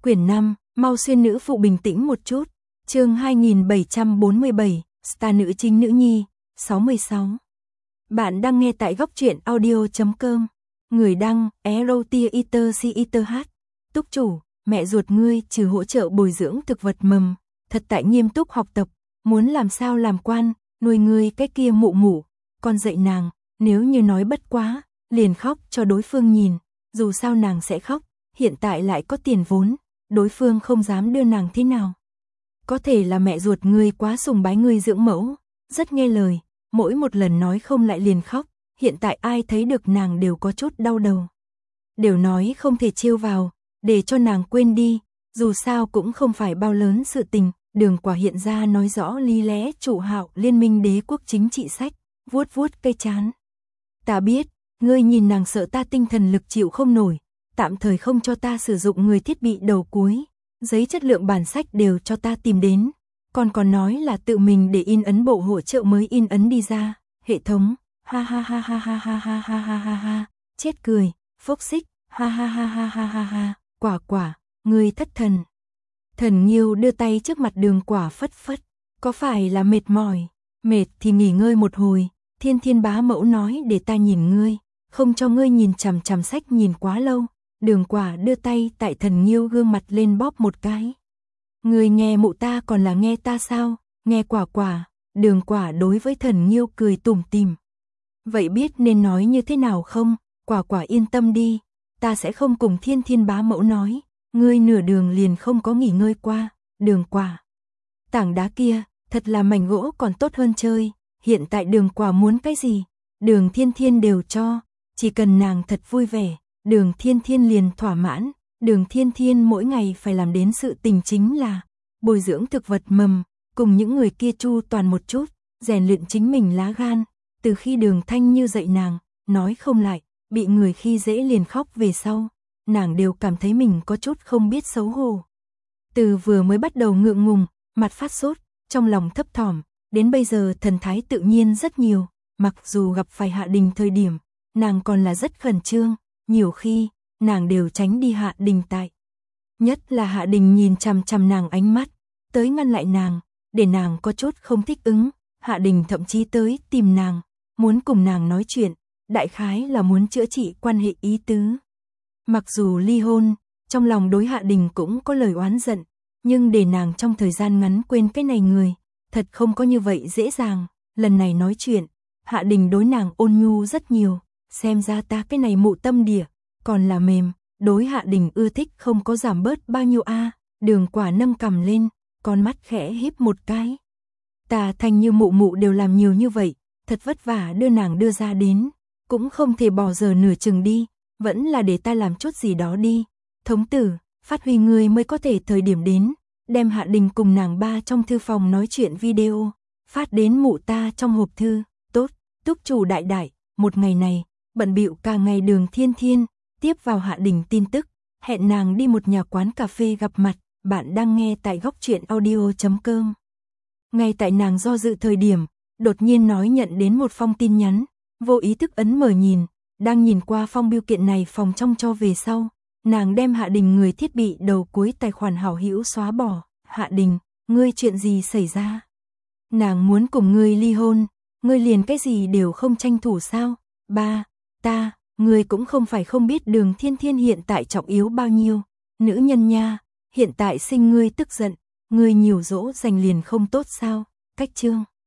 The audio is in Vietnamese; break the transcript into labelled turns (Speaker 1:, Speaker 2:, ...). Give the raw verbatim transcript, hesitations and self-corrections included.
Speaker 1: Quyển năm, mau xuyên nữ phụ bình tĩnh một chút. Chương hai nghìn bảy trăm bốn mươi bảy, Star nữ chính nữ nhi, sáu mươi sáu. Bạn đang nghe tại góc truyện audio chấm com. Người đăng, Erotia Iter Si Iter H. Túc chủ, mẹ ruột ngươi trừ hỗ trợ bồi dưỡng thực vật mầm, thật tại nghiêm túc học tập, muốn làm sao làm quan, nuôi ngươi cái kia mụ mụ, con dạy nàng, nếu như nói bất quá, liền khóc cho đối phương nhìn, dù sao nàng sẽ khóc, hiện tại lại có tiền vốn, đối phương không dám đưa nàng thế nào. Có thể là mẹ ruột ngươi quá sùng bái ngươi dưỡng mẫu, rất nghe lời, mỗi một lần nói không lại liền khóc, hiện tại ai thấy được nàng đều có chút đau đầu. Đều nói không thể trêu vào, để cho nàng quên đi, dù sao cũng không phải bao lớn sự tình, Đường Quả hiện ra nói rõ lý lẽ chủ hạo liên minh đế quốc chính trị sách, vuốt vuốt cây chán. Ta biết, ngươi nhìn nàng sợ ta tinh thần lực chịu không nổi, tạm thời không cho ta sử dụng người thiết bị đầu cuối, giấy chất lượng bản sách đều cho ta tìm đến, còn còn nói là tự mình để in ấn bộ hỗ trợ mới in ấn đi ra, hệ thống, ha ha ha ha ha ha ha ha ha ha ha, chết cười, phốc xích, ha ha ha ha ha ha ha, Quả Quả, ngươi thất thần. Thần Nghiêu đưa tay trước mặt Đường Quả phất phất, có phải là mệt mỏi, mệt thì nghỉ ngơi một hồi, Thiên Thiên bá mẫu nói để ta nhìn ngươi, không cho ngươi nhìn chằm chằm sách nhìn quá lâu. Đường Quả đưa tay tại Thần Nghiêu gương mặt lên bóp một cái. Ngươi nghe mụ ta còn là nghe ta sao, nghe Quả Quả, Đường Quả đối với Thần Nghiêu cười tủm tỉm. Vậy biết nên nói như thế nào không, Quả Quả yên tâm đi, ta sẽ không cùng Thiên Thiên bá mẫu nói, ngươi nửa đường liền không có nghỉ ngơi qua, Đường Quả. Tảng đá kia, thật là mảnh gỗ còn tốt hơn chơi, hiện tại Đường Quả muốn cái gì, Đường Thiên Thiên đều cho, chỉ cần nàng thật vui vẻ. Đường Thiên Thiên liền thỏa mãn, Đường Thiên Thiên mỗi ngày phải làm đến sự tình chính là bồi dưỡng thực vật mầm, cùng những người kia chu toàn một chút, rèn luyện chính mình lá gan, từ khi Đường Thanh Như dạy nàng, nói không lại, bị người khi dễ liền khóc về sau, nàng đều cảm thấy mình có chút không biết xấu hổ. Từ vừa mới bắt đầu ngượng ngùng, mặt phát sốt, trong lòng thấp thỏm, đến bây giờ thần thái tự nhiên rất nhiều, mặc dù gặp phải Hạ Đình thời điểm, nàng còn là rất khẩn trương. Nhiều khi, nàng đều tránh đi Hạ Đình tại. Nhất là Hạ Đình nhìn chằm chằm nàng ánh mắt, tới ngăn lại nàng, để nàng có chút không thích ứng. Hạ Đình thậm chí tới tìm nàng, muốn cùng nàng nói chuyện, đại khái là muốn chữa trị quan hệ ý tứ. Mặc dù ly hôn, trong lòng đối Hạ Đình cũng có lời oán giận, nhưng để nàng trong thời gian ngắn quên cái này người, thật không có như vậy dễ dàng. Lần này nói chuyện, Hạ Đình đối nàng ôn nhu rất nhiều. Xem ra ta cái này mụ tâm địa, còn là mềm, đối Hạ Đình ưa thích không có giảm bớt bao nhiêu a. Đường Quả nâng cằm lên, con mắt khẽ híp một cái. Ta Thanh Như mụ mụ đều làm nhiều như vậy, thật vất vả đưa nàng đưa ra đến, cũng không thể bỏ giờ nửa chừng đi, vẫn là để ta làm chút gì đó đi. Thống tử, phát huy ngươi mới có thể thời điểm đến, đem Hạ Đình cùng nàng ba trong thư phòng nói chuyện video, phát đến mụ ta trong hộp thư. Tốt, túc chủ đại đại, một ngày này bận bịu cả ngày. Đường Thiên Thiên tiếp vào Hạ Đình tin tức, hẹn nàng đi một nhà quán cà phê gặp mặt. Bạn đang nghe tại góc truyện audio chấm com. Ngay tại nàng do dự thời điểm, đột nhiên nói nhận đến một phong tin nhắn, vô ý thức ấn mở nhìn, đang nhìn qua phong bưu kiện này phòng trong cho về sau, nàng đem Hạ Đình người thiết bị đầu cuối tài khoản hảo hữu xóa bỏ. Hạ Đình, ngươi chuyện gì xảy ra? Nàng muốn cùng ngươi ly hôn, ngươi liền cái gì đều không tranh thủ sao? Ba, ta, ngươi cũng không phải không biết Đường Thiên Thiên hiện tại trọng yếu bao nhiêu, nữ nhân nha, hiện tại sinh ngươi tức giận, ngươi nhiều dỗ dành liền không tốt sao? Cách chương